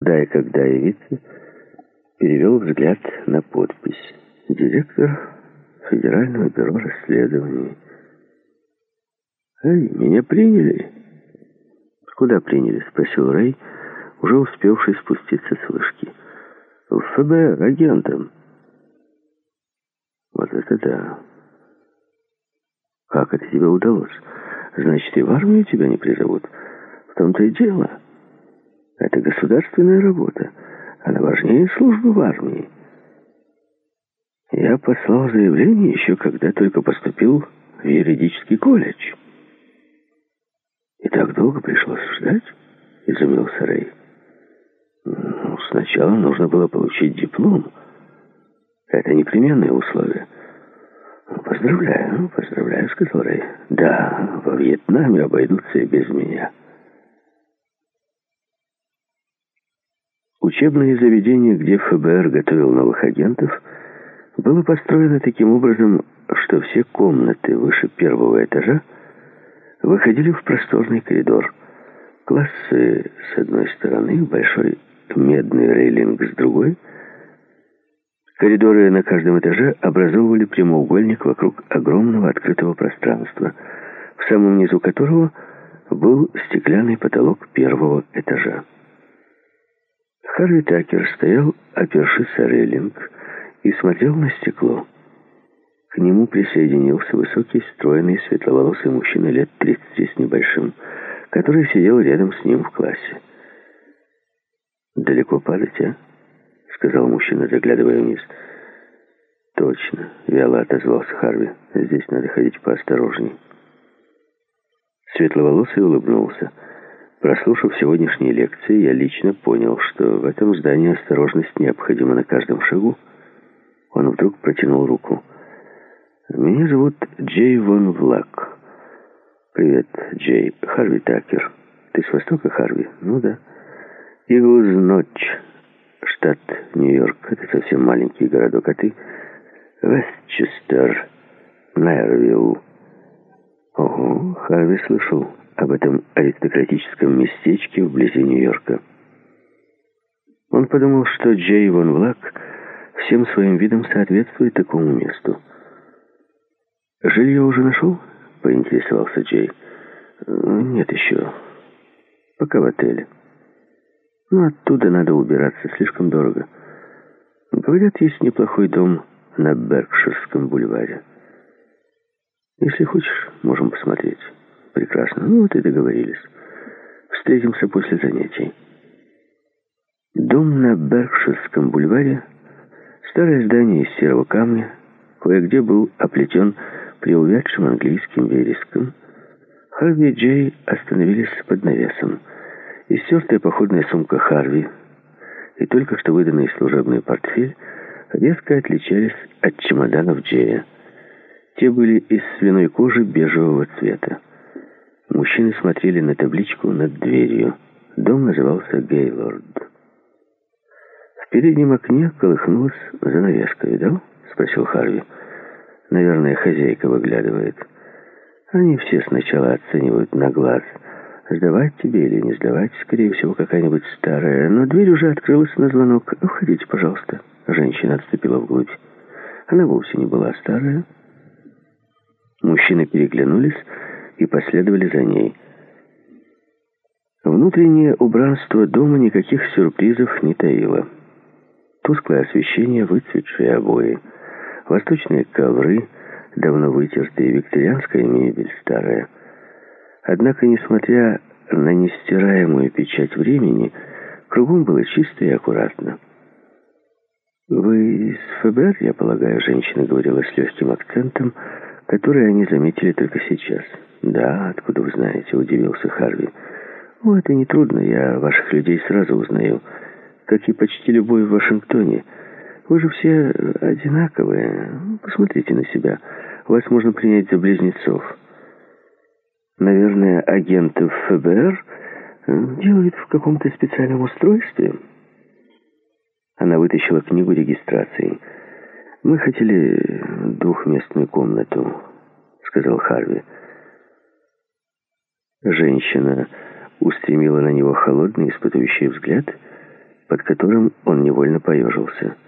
куда и когда явиться, перевел взгляд на подпись. Директор Федерального бюро расследований. «Эй, меня приняли?» «Куда приняли?» — спросил Рэй, уже успевший спуститься с вышки. «В ФБР, агентом». «Вот это да! Как это тебе удалось? Значит, и в армию тебя не призовут? В том-то и дело. Это государственная работа. Она важнее службы в армии. Я послал заявление еще когда только поступил в юридический колледж». «И так долго пришлось ждать?» — изумился Рэй. «Ну, сначала нужно было получить диплом. Это непременное условие». «Поздравляю», — сказал Рэй. «Да, во Вьетнаме обойдутся и без меня». Учебное заведение, где ФБР готовил новых агентов, было построено таким образом, что все комнаты выше первого этажа выходили в просторный коридор. Классы с одной стороны, большой медный рейлинг с другой. Коридоры на каждом этаже образовывали прямоугольник вокруг огромного открытого пространства, в самом низу которого был стеклянный потолок первого этажа. Харви Такер стоял, опершись о рейлинг, и смотрел на стекло. К нему присоединился высокий, стройный, светловолосый мужчина лет 30 с небольшим, который сидел рядом с ним в классе. «Далеко падать, а?» — сказал мужчина, заглядывая вниз. «Точно», — вяло отозвался Харви. «Здесь надо ходить поосторожней». Светловолосый улыбнулся. «Прослушав сегодняшние лекции, я лично понял, что в этом здании осторожность необходима на каждом шагу». Он вдруг протянул руку. «Меня зовут Джей Вон Влак». «Привет, Джей. Харви Такер. Ты с Востока, Харви?» «Ну да». «Иглз-Нотч, штат Нью-Йорк. Это совсем маленький городок. А ты?» «Вестчестер, Найервилл». «Ого», — Харви слышал об этом аристократическом местечке вблизи Нью-Йорка. Он подумал, что Джей Вон Влак всем своим видом соответствует такому месту. «Жилье уже нашел?» — поинтересовался Джей. «Нет еще. Пока в отеле. Но оттуда надо убираться, слишком дорого. Говорят, есть неплохой дом на Беркширском бульваре. Если хочешь, можем посмотреть». «Прекрасно. Ну вот и договорились. Встретимся после занятий». Дом на Беркширском бульваре, старое здание из серого камня, кое-где был оплетен приувядшим английским вереском. Харви и Джей остановились под навесом. Истертая походная сумка Харви и только что выданный служебный портфель резко отличались от чемоданов Джея. Те были из свиной кожи бежевого цвета. Мужчины смотрели на табличку над дверью. Дом назывался Гейлорд. В переднем окне колыхнулась занавеска. «Видал?» — спросил Харви. «Наверное, хозяйка выглядывает. Они все сначала оценивают на глаз, сдавать тебе или не сдавать, скорее всего, какая-нибудь старая. Но дверь уже открылась на звонок. Входите, пожалуйста». Женщина отступила вглубь. Она вовсе не была старая. Мужчины переглянулись и последовали за ней. Внутреннее убранство дома никаких сюрпризов не таило. Тусклое освещение, выцветшие обои, восточные ковры, давно вытертые, викторианская мебель старая. Однако, несмотря на нестираемую печать времени, кругом было чисто и аккуратно. «Вы из ФБР, я полагаю?» — женщина говорила с легким акцентом, который они заметили только сейчас. «Да, откуда вы знаете?» — удивился Харви. «О, это нетрудно, я ваших людей сразу узнаю, как и почти любой в Вашингтоне. Вы же все одинаковые. Посмотрите на себя. Вас можно принять за близнецов. Наверное, агентов ФБР делают в каком-то специальном устройстве». Она вытащила книгу регистрации. «Мы хотели двухместную комнату», — сказал Харви. Женщина устремила на него холодный, испытующий взгляд под которым он невольно поежился.